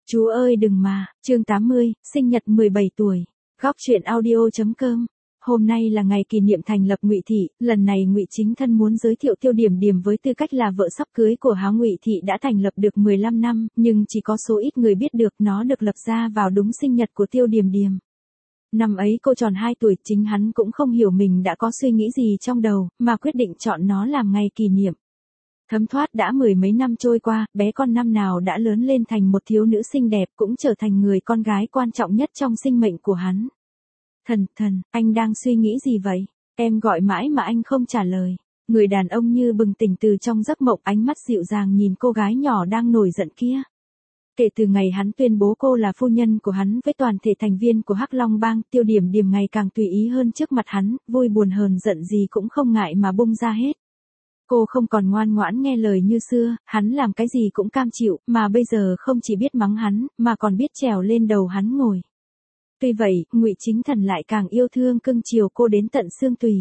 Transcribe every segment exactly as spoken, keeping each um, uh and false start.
Chú ơi đừng mà, chương tám mươi, sinh nhật mười bảy tuổi. Góc truyện audio.com. Hôm nay là ngày kỷ niệm thành lập Ngụy Thị, lần này Ngụy Chính Thân muốn giới thiệu Tiêu Điểm Điểm với tư cách là vợ sắp cưới của Háo Ngụy Thị đã thành lập được mười lăm năm, nhưng chỉ có số ít người biết được nó được lập ra vào đúng sinh nhật của Tiêu Điểm Điểm. Năm ấy cô tròn hai tuổi, chính hắn cũng không hiểu mình đã có suy nghĩ gì trong đầu, mà quyết định chọn nó làm ngày kỷ niệm. Thấm thoát đã mười mấy năm trôi qua, bé con năm nào đã lớn lên thành một thiếu nữ xinh đẹp, cũng trở thành người con gái quan trọng nhất trong sinh mệnh của hắn. Thần, thần, anh đang suy nghĩ gì vậy? Em gọi mãi mà anh không trả lời. Người đàn ông như bừng tỉnh từ trong giấc mộng, ánh mắt dịu dàng nhìn cô gái nhỏ đang nổi giận kia. Kể từ ngày hắn tuyên bố cô là phu nhân của hắn với toàn thể thành viên của Hắc Long Bang, Tiêu Điểm Điểm ngày càng tùy ý hơn trước mặt hắn, vui buồn hờn giận gì cũng không ngại mà bung ra hết. Cô không còn ngoan ngoãn nghe lời như xưa, hắn làm cái gì cũng cam chịu, mà bây giờ không chỉ biết mắng hắn, mà còn biết trèo lên đầu hắn ngồi. Tuy vậy, Ngụy Chính Thần lại càng yêu thương cưng chiều cô đến tận xương tùy.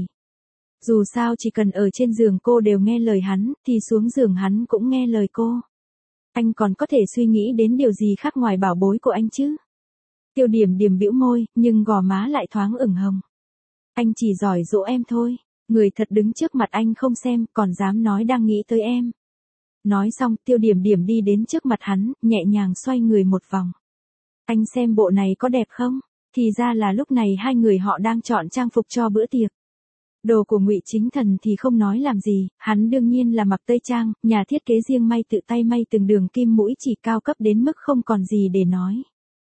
Dù sao chỉ cần ở trên giường cô đều nghe lời hắn, thì xuống giường hắn cũng nghe lời cô. Anh còn có thể suy nghĩ đến điều gì khác ngoài bảo bối của anh chứ? Tiêu Điểm Điểm bĩu môi, nhưng gò má lại thoáng ửng hồng. Anh chỉ giỏi dỗ em thôi. Người thật đứng trước mặt anh không xem, còn dám nói đang nghĩ tới em. Nói xong, Tiêu Điểm Điểm đi đến trước mặt hắn, nhẹ nhàng xoay người một vòng. Anh xem bộ này có đẹp không? Thì ra là lúc này hai người họ đang chọn trang phục cho bữa tiệc. Đồ của Ngụy Chính Thần thì không nói làm gì, hắn đương nhiên là mặc tây trang, nhà thiết kế riêng may tự tay may từng đường kim mũi chỉ cao cấp đến mức không còn gì để nói.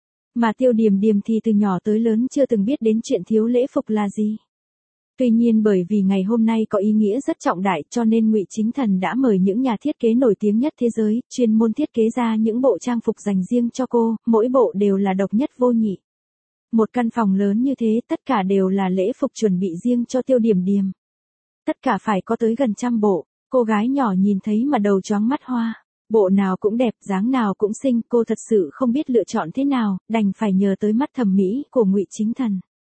Mà Tiêu Điểm Điểm thì từ nhỏ tới lớn chưa từng biết đến chuyện thiếu lễ phục là gì. Tuy nhiên bởi vì ngày hôm nay có ý nghĩa rất trọng đại cho nên Ngụy Chính Thần đã mời những nhà thiết kế nổi tiếng nhất thế giới, chuyên môn thiết kế ra những bộ trang phục dành riêng cho cô, mỗi bộ đều là độc nhất vô nhị. Một căn phòng lớn như thế tất cả đều là lễ phục chuẩn bị riêng cho Tiêu Điểm Điểm. Tất cả phải có tới gần trăm bộ, cô gái nhỏ nhìn thấy mà đầu choáng mắt hoa. Bộ nào cũng đẹp, dáng nào cũng xinh, cô thật sự không biết lựa chọn thế nào, đành phải nhờ tới mắt thẩm mỹ của Ngụy Chính Thần.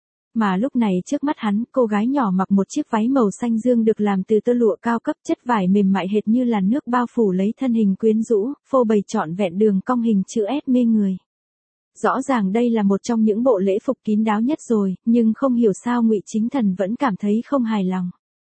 Mà lúc này trước mắt hắn, cô gái nhỏ mặc một chiếc váy màu xanh dương được làm từ tơ lụa cao cấp, chất vải mềm mại hệt như làn nước bao phủ lấy thân hình quyến rũ, phô bày trọn vẹn đường cong hình chữ S mê người. Rõ ràng đây là một trong những bộ lễ phục kín đáo nhất rồi, nhưng không hiểu sao Ngụy Chính Thần vẫn cảm thấy không hài lòng.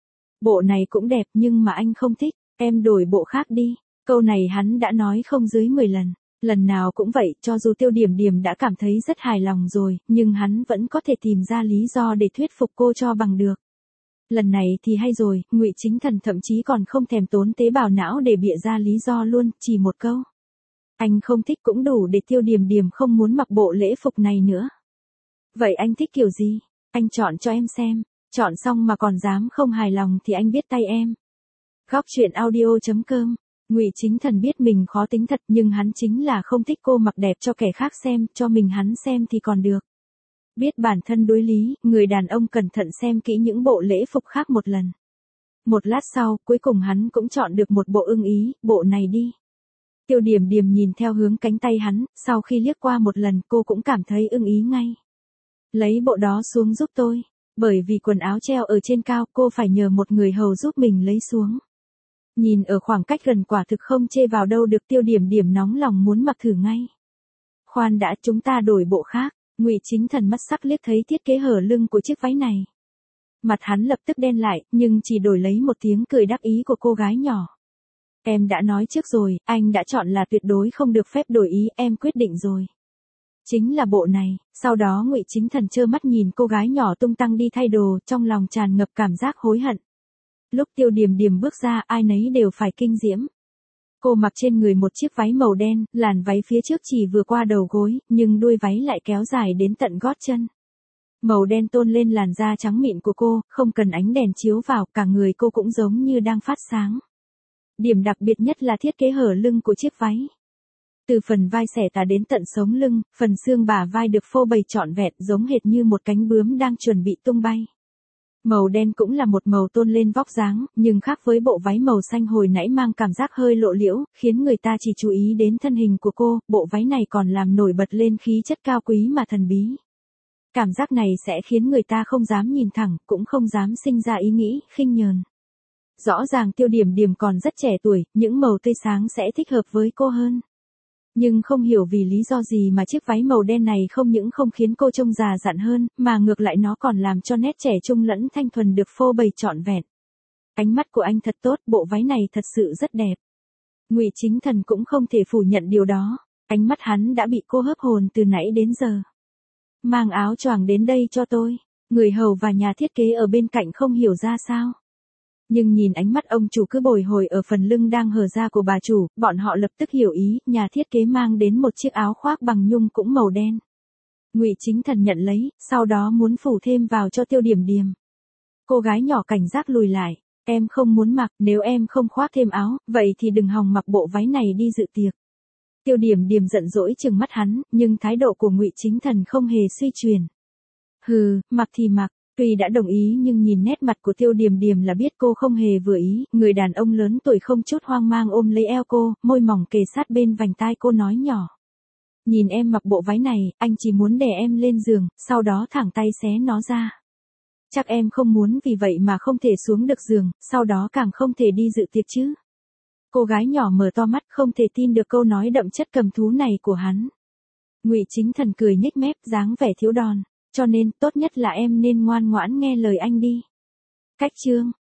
Bộ này cũng đẹp nhưng mà anh không thích, em đổi bộ khác đi. Câu này hắn đã nói không dưới mười lần. Lần nào cũng vậy, cho dù Tiêu Điểm Điểm đã cảm thấy rất hài lòng rồi, nhưng hắn vẫn có thể tìm ra lý do để thuyết phục cô cho bằng được. Lần này thì hay rồi, Ngụy Chính Thần thậm chí còn không thèm tốn tế bào não để bịa ra lý do luôn, chỉ một câu. Anh không thích cũng đủ để Tiêu Điểm Điểm không muốn mặc bộ lễ phục này nữa. Vậy anh thích kiểu gì? Anh chọn cho em xem. Chọn xong mà còn dám không hài lòng thì anh biết tay em. Góc truyện audio.com. Ngụy Chính Thần biết mình khó tính thật nhưng hắn chính là không thích cô mặc đẹp cho kẻ khác xem, cho mình hắn xem thì còn được. Biết bản thân đối lý, người đàn ông cẩn thận xem kỹ những bộ lễ phục khác một lần. Một lát sau, cuối cùng hắn cũng chọn được một bộ ưng ý, bộ này đi. Tiêu Điểm Điểm nhìn theo hướng cánh tay hắn, sau khi liếc qua một lần cô cũng cảm thấy ưng ý ngay. Lấy bộ đó xuống giúp tôi. Bởi vì quần áo treo ở trên cao cô phải nhờ một người hầu giúp mình lấy xuống. Nhìn ở khoảng cách gần quả thực không chê vào đâu được, Tiêu Điểm Điểm nóng lòng muốn mặc thử ngay. Khoan đã, chúng ta đổi bộ khác. Ngụy Chính Thần mắt sắc liếc thấy thiết kế hở lưng của chiếc váy này. Mặt hắn lập tức đen lại, nhưng chỉ đổi lấy một tiếng cười đắc ý của cô gái nhỏ. Em đã nói trước rồi, anh đã chọn là tuyệt đối không được phép đổi ý, em quyết định rồi. Chính là bộ này. Sau đó Ngụy Chính Thần trơ mắt nhìn cô gái nhỏ tung tăng đi thay đồ, trong lòng tràn ngập cảm giác hối hận. Lúc Tiêu Điểm Điểm bước ra, ai nấy đều phải kinh diễm. Cô mặc trên người một chiếc váy màu đen, làn váy phía trước chỉ vừa qua đầu gối, nhưng đuôi váy lại kéo dài đến tận gót chân. Màu đen tôn lên làn da trắng mịn của cô, không cần ánh đèn chiếu vào, cả người cô cũng giống như đang phát sáng. Điểm đặc biệt nhất là thiết kế hở lưng của chiếc váy. Từ phần vai xẻ tà đến tận sống lưng, phần xương bả vai được phô bày trọn vẹn giống hệt như một cánh bướm đang chuẩn bị tung bay. Màu đen cũng là một màu tôn lên vóc dáng, nhưng khác với bộ váy màu xanh hồi nãy mang cảm giác hơi lộ liễu, khiến người ta chỉ chú ý đến thân hình của cô, bộ váy này còn làm nổi bật lên khí chất cao quý mà thần bí. Cảm giác này sẽ khiến người ta không dám nhìn thẳng, cũng không dám sinh ra ý nghĩ khinh nhờn. Rõ ràng Tiêu Điểm Điểm còn rất trẻ tuổi, những màu tươi sáng sẽ thích hợp với cô hơn. Nhưng không hiểu vì lý do gì mà chiếc váy màu đen này không những không khiến cô trông già dặn hơn, mà ngược lại nó còn làm cho nét trẻ trung lẫn thanh thuần được phô bày trọn vẹn. Ánh mắt của anh thật tốt, bộ váy này thật sự rất đẹp. Ngụy Chính Thần cũng không thể phủ nhận điều đó, ánh mắt hắn đã bị cô hớp hồn từ nãy đến giờ. Mang áo choàng đến đây cho tôi, người hầu và nhà thiết kế ở bên cạnh không hiểu ra sao. Nhưng nhìn ánh mắt ông chủ cứ bồi hồi ở phần lưng đang hở ra của bà chủ, bọn họ lập tức hiểu ý, nhà thiết kế mang đến một chiếc áo khoác bằng nhung cũng màu đen. Ngụy Chính Thần nhận lấy, sau đó muốn phủ thêm vào cho Tiêu Điểm Điểm. Cô gái nhỏ cảnh giác lùi lại, em không muốn mặc, nếu em không khoác thêm áo, vậy thì đừng hòng mặc bộ váy này đi dự tiệc. Tiêu Điểm Điểm giận dỗi trừng mắt hắn, nhưng thái độ của Ngụy Chính Thần không hề suy chuyển. Hừ, mặc thì mặc. Tuy đã đồng ý nhưng nhìn nét mặt của Tiêu Điểm Điểm là biết cô không hề vừa ý, người đàn ông lớn tuổi không chút hoang mang ôm lấy eo cô, môi mỏng kề sát bên vành tai cô nói nhỏ. Nhìn em mặc bộ váy này, anh chỉ muốn đè em lên giường, sau đó thẳng tay xé nó ra. Chắc em không muốn vì vậy mà không thể xuống được giường, sau đó càng không thể đi dự tiệc chứ. Cô gái nhỏ mở to mắt không thể tin được câu nói đậm chất cầm thú này của hắn. Ngụy Chính Thần cười nhếch mép dáng vẻ thiếu đòn. Cho nên, tốt nhất là em nên ngoan ngoãn nghe lời anh đi. Cách chương